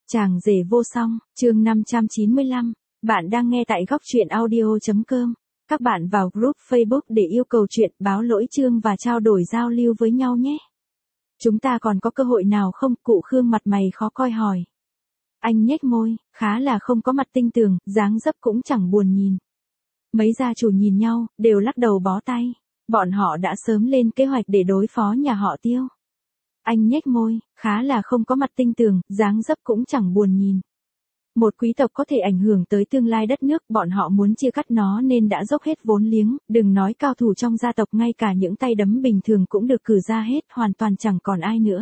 Chàng rể vô song, chương 595. Bạn đang nghe tại góc truyện audio.com. Các bạn vào group Facebook để yêu cầu chuyện, báo lỗi chương và trao đổi giao lưu với nhau nhé. Chúng ta còn có cơ hội nào không? Cụ Khương mặt mày khó coi hỏi. Anh nhếch môi, khá là không có mặt tinh tường, dáng dấp cũng chẳng buồn nhìn. Mấy gia chủ nhìn nhau, đều lắc đầu bó tay. Bọn họ đã sớm lên kế hoạch để đối phó nhà họ Tiêu. Anh nhếch môi, khá là không có mặt tinh tường, dáng dấp cũng chẳng buồn nhìn. Một quý tộc có thể ảnh hưởng tới tương lai đất nước, bọn họ muốn chia cắt nó nên đã dốc hết vốn liếng, đừng nói cao thủ trong gia tộc, ngay cả những tay đấm bình thường cũng được cử ra hết, hoàn toàn chẳng còn ai nữa.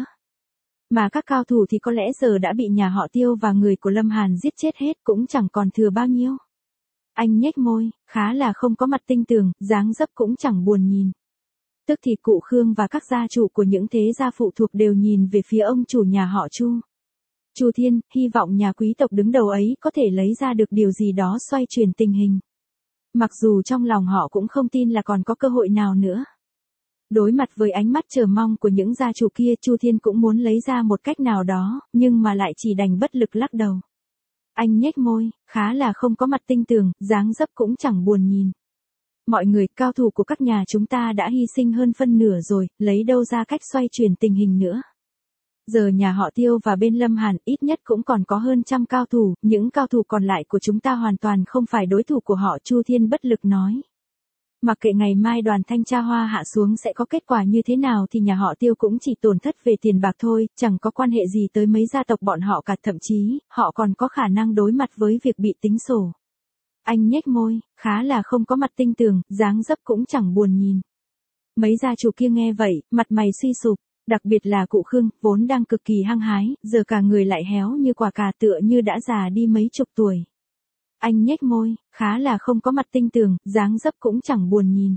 Mà các cao thủ thì có lẽ giờ đã bị nhà họ Tiêu và người của Lâm Hàn giết chết hết, cũng chẳng còn thừa bao nhiêu. Anh nhếch môi, khá là không có mặt tinh tường, dáng dấp cũng chẳng buồn nhìn. Tức thì cụ Khương và các gia chủ của những thế gia phụ thuộc đều nhìn về phía ông chủ nhà họ Chu. Chu Thiên, hy vọng nhà quý tộc đứng đầu ấy có thể lấy ra được điều gì đó xoay chuyển tình hình. Mặc dù trong lòng họ cũng không tin là còn có cơ hội nào nữa. Đối mặt với ánh mắt chờ mong của những gia chủ kia, Chu Thiên cũng muốn lấy ra một cách nào đó, nhưng mà lại chỉ đành bất lực lắc đầu. Anh nhếch môi, khá là không có mặt tinh tường, dáng dấp cũng chẳng buồn nhìn. Mọi người, cao thủ của các nhà chúng ta đã hy sinh hơn phân nửa rồi, lấy đâu ra cách xoay chuyển tình hình nữa. Giờ nhà họ Tiêu và bên Lâm Hàn ít nhất cũng còn có hơn 100 cao thủ, những cao thủ còn lại của chúng ta hoàn toàn không phải đối thủ của họ, Chu Thiên bất lực nói. Mặc kệ ngày mai đoàn thanh tra Hoa hạ xuống sẽ có kết quả như thế nào thì nhà họ Tiêu cũng chỉ tổn thất về tiền bạc thôi, chẳng có quan hệ gì tới mấy gia tộc bọn họ cả, thậm chí, họ còn có khả năng đối mặt với việc bị tính sổ. Anh nhếch môi, khá là không có mặt tinh tường, dáng dấp cũng chẳng buồn nhìn. Mấy gia chủ kia nghe vậy, mặt mày suy sụp, đặc biệt là cụ Khương, vốn đang cực kỳ hăng hái, giờ cả người lại héo như quả cà, tựa như đã già đi mấy chục tuổi. Anh nhếch môi, khá là không có mặt tinh tường, dáng dấp cũng chẳng buồn nhìn.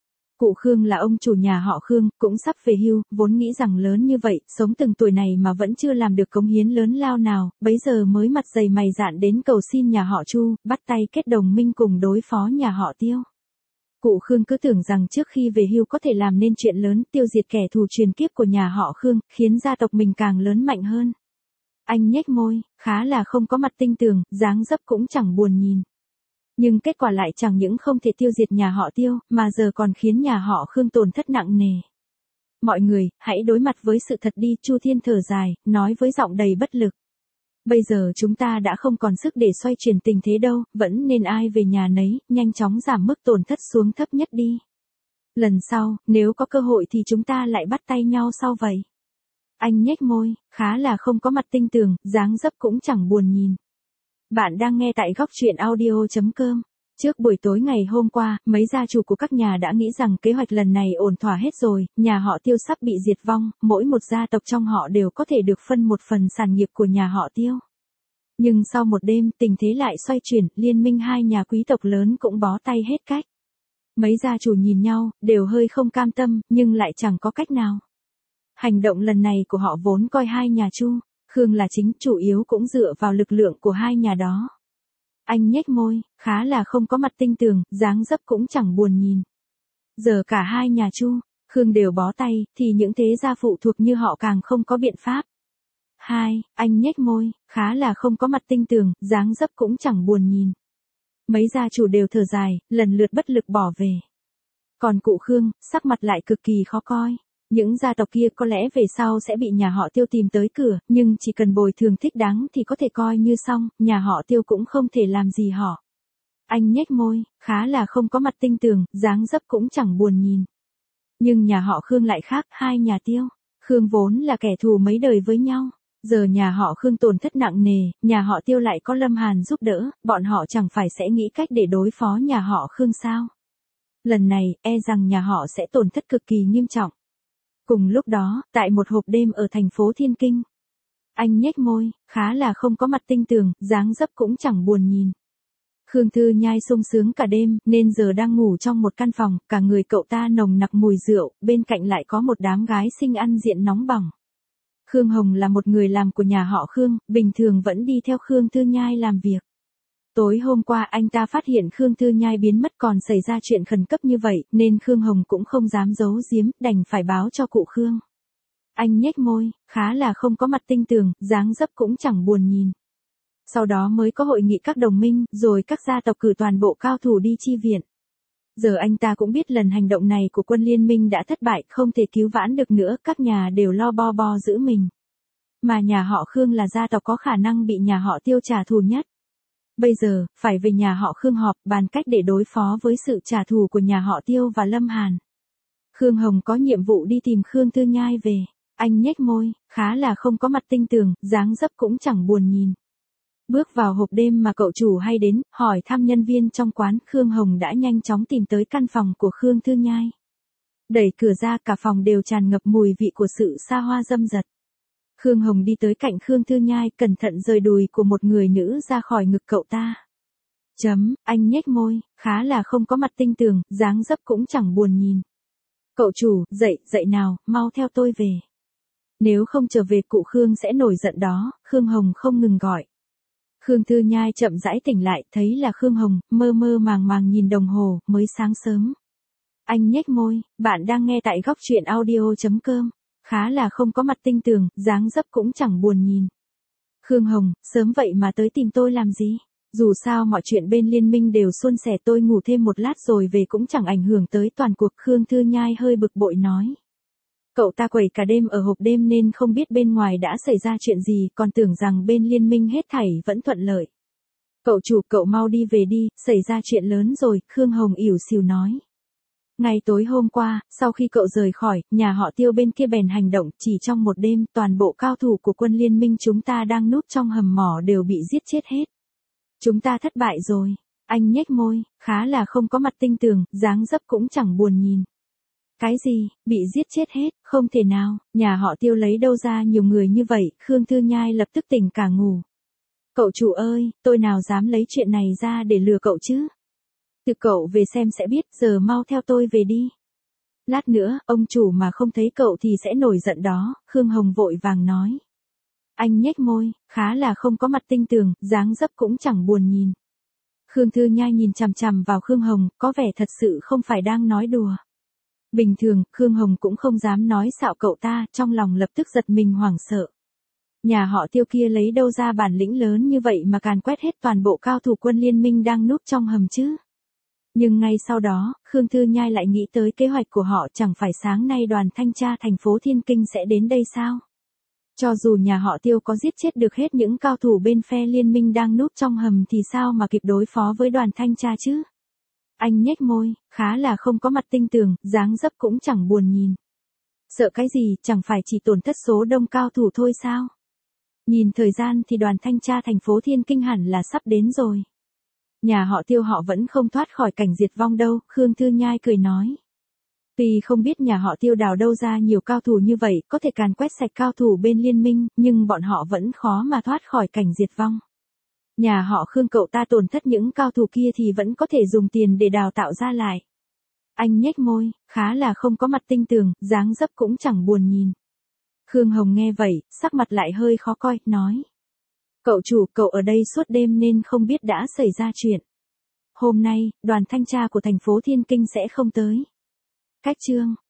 Cụ Khương là ông chủ nhà họ Khương, cũng sắp về hưu, vốn nghĩ rằng lớn như vậy, sống từng tuổi này mà vẫn chưa làm được cống hiến lớn lao nào, bấy giờ mới mặt dày mày dạn đến cầu xin nhà họ Chu, bắt tay kết đồng minh cùng đối phó nhà họ Tiêu. Cụ Khương cứ tưởng rằng trước khi về hưu có thể làm nên chuyện lớn, tiêu diệt kẻ thù truyền kiếp của nhà họ Khương, khiến gia tộc mình càng lớn mạnh hơn. Anh nhếch môi, khá là không có mặt tinh tường, dáng dấp cũng chẳng buồn nhìn. Nhưng kết quả lại chẳng những không thể tiêu diệt nhà họ Tiêu, mà giờ còn khiến nhà họ Khương tổn thất nặng nề. Mọi người, hãy đối mặt với sự thật đi, Chu Thiên thở dài, nói với giọng đầy bất lực. Bây giờ chúng ta đã không còn sức để xoay chuyển tình thế đâu, vẫn nên ai về nhà nấy, nhanh chóng giảm mức tổn thất xuống thấp nhất đi. Lần sau, nếu có cơ hội thì chúng ta lại bắt tay nhau sau vậy. Anh nhếch môi, khá là không có mặt tinh tường, dáng dấp cũng chẳng buồn nhìn. Bạn đang nghe tại góc truyện audio.com. Trước buổi tối ngày hôm qua, mấy gia chủ của các nhà đã nghĩ rằng kế hoạch lần này ổn thỏa hết rồi, nhà họ Tiêu sắp bị diệt vong, mỗi một gia tộc trong họ đều có thể được phân một phần sản nghiệp của nhà họ Tiêu. Nhưng sau một đêm, tình thế lại xoay chuyển, liên minh hai nhà quý tộc lớn cũng bó tay hết cách. Mấy gia chủ nhìn nhau, đều hơi không cam tâm, nhưng lại chẳng có cách nào. Hành động lần này của họ vốn coi hai nhà Chu, Khương là chính, chủ yếu cũng dựa vào lực lượng của hai nhà đó. Anh nhếch môi, khá là không có mặt tinh tường, dáng dấp cũng chẳng buồn nhìn. Giờ cả hai nhà Chu, Khương đều bó tay, thì những thế gia phụ thuộc như họ càng không có biện pháp. Anh nhếch môi, khá là không có mặt tinh tường, dáng dấp cũng chẳng buồn nhìn. Mấy gia chủ đều thở dài, lần lượt bất lực bỏ về. Còn cụ Khương, sắc mặt lại cực kỳ khó coi. Những gia tộc kia có lẽ về sau sẽ bị nhà họ Tiêu tìm tới cửa, nhưng chỉ cần bồi thường thích đáng thì có thể coi như xong, nhà họ Tiêu cũng không thể làm gì họ. Anh nhếch môi, khá là không có mặt tinh tường, dáng dấp cũng chẳng buồn nhìn. Nhưng nhà họ Khương lại khác, hai nhà Tiêu, Khương vốn là kẻ thù mấy đời với nhau. Giờ nhà họ Khương tổn thất nặng nề, nhà họ Tiêu lại có Lâm Hàn giúp đỡ, bọn họ chẳng phải sẽ nghĩ cách để đối phó nhà họ Khương sao? Lần này, e rằng nhà họ sẽ tổn thất cực kỳ nghiêm trọng. Cùng lúc đó, tại một hộp đêm ở thành phố Thiên Kinh. Anh nhếch môi, khá là không có mặt tinh tường, dáng dấp cũng chẳng buồn nhìn. Khương Thư Nhai sung sướng cả đêm, nên giờ đang ngủ trong một căn phòng, cả người cậu ta nồng nặc mùi rượu, bên cạnh lại có một đám gái xinh ăn diện nóng bỏng. Khương Hồng là một người làm của nhà họ Khương, bình thường vẫn đi theo Khương Thư Nhai làm việc. Tối hôm qua anh ta phát hiện Khương Thư Nhai biến mất, còn xảy ra chuyện khẩn cấp như vậy, nên Khương Hồng cũng không dám giấu giếm, đành phải báo cho cụ Khương. Anh nhếch môi, khá là không có mặt tinh tường, dáng dấp cũng chẳng buồn nhìn. Sau đó mới có hội nghị các đồng minh, rồi các gia tộc cử toàn bộ cao thủ đi chi viện. Giờ anh ta cũng biết lần hành động này của quân liên minh đã thất bại, không thể cứu vãn được nữa, các nhà đều lo bo bo giữ mình. Mà nhà họ Khương là gia tộc có khả năng bị nhà họ Tiêu trả thù nhất. Bây giờ, phải về nhà họ Khương họp, bàn cách để đối phó với sự trả thù của nhà họ Tiêu và Lâm Hàn. Khương Hồng có nhiệm vụ đi tìm Khương Thư Nhai về. Anh nhếch môi, khá là không có mặt tinh tường, dáng dấp cũng chẳng buồn nhìn. Bước vào hộp đêm mà cậu chủ hay đến, hỏi thăm nhân viên trong quán, Khương Hồng đã nhanh chóng tìm tới căn phòng của Khương Thư Nhai. Đẩy cửa ra, cả phòng đều tràn ngập mùi vị của sự xa hoa dâm dật. Khương Hồng đi tới cạnh Khương Thư Nhai, cẩn thận rời đùi của một người nữ ra khỏi ngực cậu ta. Anh nhếch môi, khá là không có mặt tinh tường, dáng dấp cũng chẳng buồn nhìn. Cậu chủ, dậy nào, mau theo tôi về. Nếu không trở về cụ Khương sẽ nổi giận đó, Khương Hồng không ngừng gọi. Khương Thư Nhai chậm rãi tỉnh lại, thấy là Khương Hồng, mơ mơ màng màng nhìn đồng hồ, mới sáng sớm. Anh nhếch môi, bạn đang nghe tại góc truyện audio.com. Khá là không có mặt tinh tường, dáng dấp cũng chẳng buồn nhìn. Khương Hồng, sớm vậy mà tới tìm tôi làm gì? Dù sao mọi chuyện bên liên minh đều suôn sẻ, tôi ngủ thêm một lát rồi về cũng chẳng ảnh hưởng tới toàn cuộc. Khương Thư Nhai hơi bực bội nói. Cậu ta quẩy cả đêm ở hộp đêm nên không biết bên ngoài đã xảy ra chuyện gì, còn tưởng rằng bên liên minh hết thảy vẫn thuận lợi. Cậu chủ, cậu mau đi về đi, xảy ra chuyện lớn rồi, Khương Hồng ỉu xìu nói. Ngày tối hôm qua, sau khi cậu rời khỏi, nhà họ Tiêu bên kia bèn hành động, chỉ trong một đêm, toàn bộ cao thủ của quân liên minh chúng ta đang núp trong hầm mỏ đều bị giết chết hết. Chúng ta thất bại rồi. Anh nhếch môi, khá là không có mặt tinh tường, dáng dấp cũng chẳng buồn nhìn. Cái gì, bị giết chết hết, không thể nào, nhà họ Tiêu lấy đâu ra nhiều người như vậy, Khương Thư Nhai lập tức tỉnh cả ngủ. Cậu chủ ơi, tôi nào dám lấy chuyện này ra để lừa cậu chứ? Từ cậu về xem sẽ biết, giờ mau theo tôi về đi. Lát nữa, ông chủ mà không thấy cậu thì sẽ nổi giận đó, Khương Hồng vội vàng nói. Anh nhếch môi, khá là không có mặt tinh tường, dáng dấp cũng chẳng buồn nhìn. Khương Thư Nhai nhìn chằm chằm vào Khương Hồng, có vẻ thật sự không phải đang nói đùa. Bình thường, Khương Hồng cũng không dám nói xạo cậu ta, trong lòng lập tức giật mình hoảng sợ. Nhà họ Tiêu kia lấy đâu ra bản lĩnh lớn như vậy mà càn quét hết toàn bộ cao thủ quân liên minh đang núp trong hầm chứ? Nhưng ngay sau đó, Khương Thư Nhai lại nghĩ tới kế hoạch của họ, chẳng phải sáng nay đoàn thanh tra thành phố Thiên Kinh sẽ đến đây sao? Cho dù nhà họ Tiêu có giết chết được hết những cao thủ bên phe liên minh đang núp trong hầm thì sao mà kịp đối phó với đoàn thanh tra chứ? Anh nhếch môi, khá là không có mặt tinh tường, dáng dấp cũng chẳng buồn nhìn. Sợ cái gì, chẳng phải chỉ tổn thất số đông cao thủ thôi sao? Nhìn thời gian thì đoàn thanh tra thành phố Thiên Kinh hẳn là sắp đến rồi. Nhà họ Tiêu họ vẫn không thoát khỏi cảnh diệt vong đâu, Khương Thư Nhai cười nói. Tuy không biết nhà họ Tiêu đào đâu ra nhiều cao thủ như vậy, có thể càn quét sạch cao thủ bên liên minh, nhưng bọn họ vẫn khó mà thoát khỏi cảnh diệt vong. Nhà họ Khương cậu ta tổn thất những cao thủ kia thì vẫn có thể dùng tiền để đào tạo ra lại. Anh nhếch môi, khá là không có mặt tinh tường, dáng dấp cũng chẳng buồn nhìn. Khương Hồng nghe vậy, sắc mặt lại hơi khó coi, nói. Cậu chủ, cậu ở đây suốt đêm nên không biết đã xảy ra chuyện. Hôm nay, đoàn thanh tra của thành phố Thiên Kinh sẽ không tới. Cách chương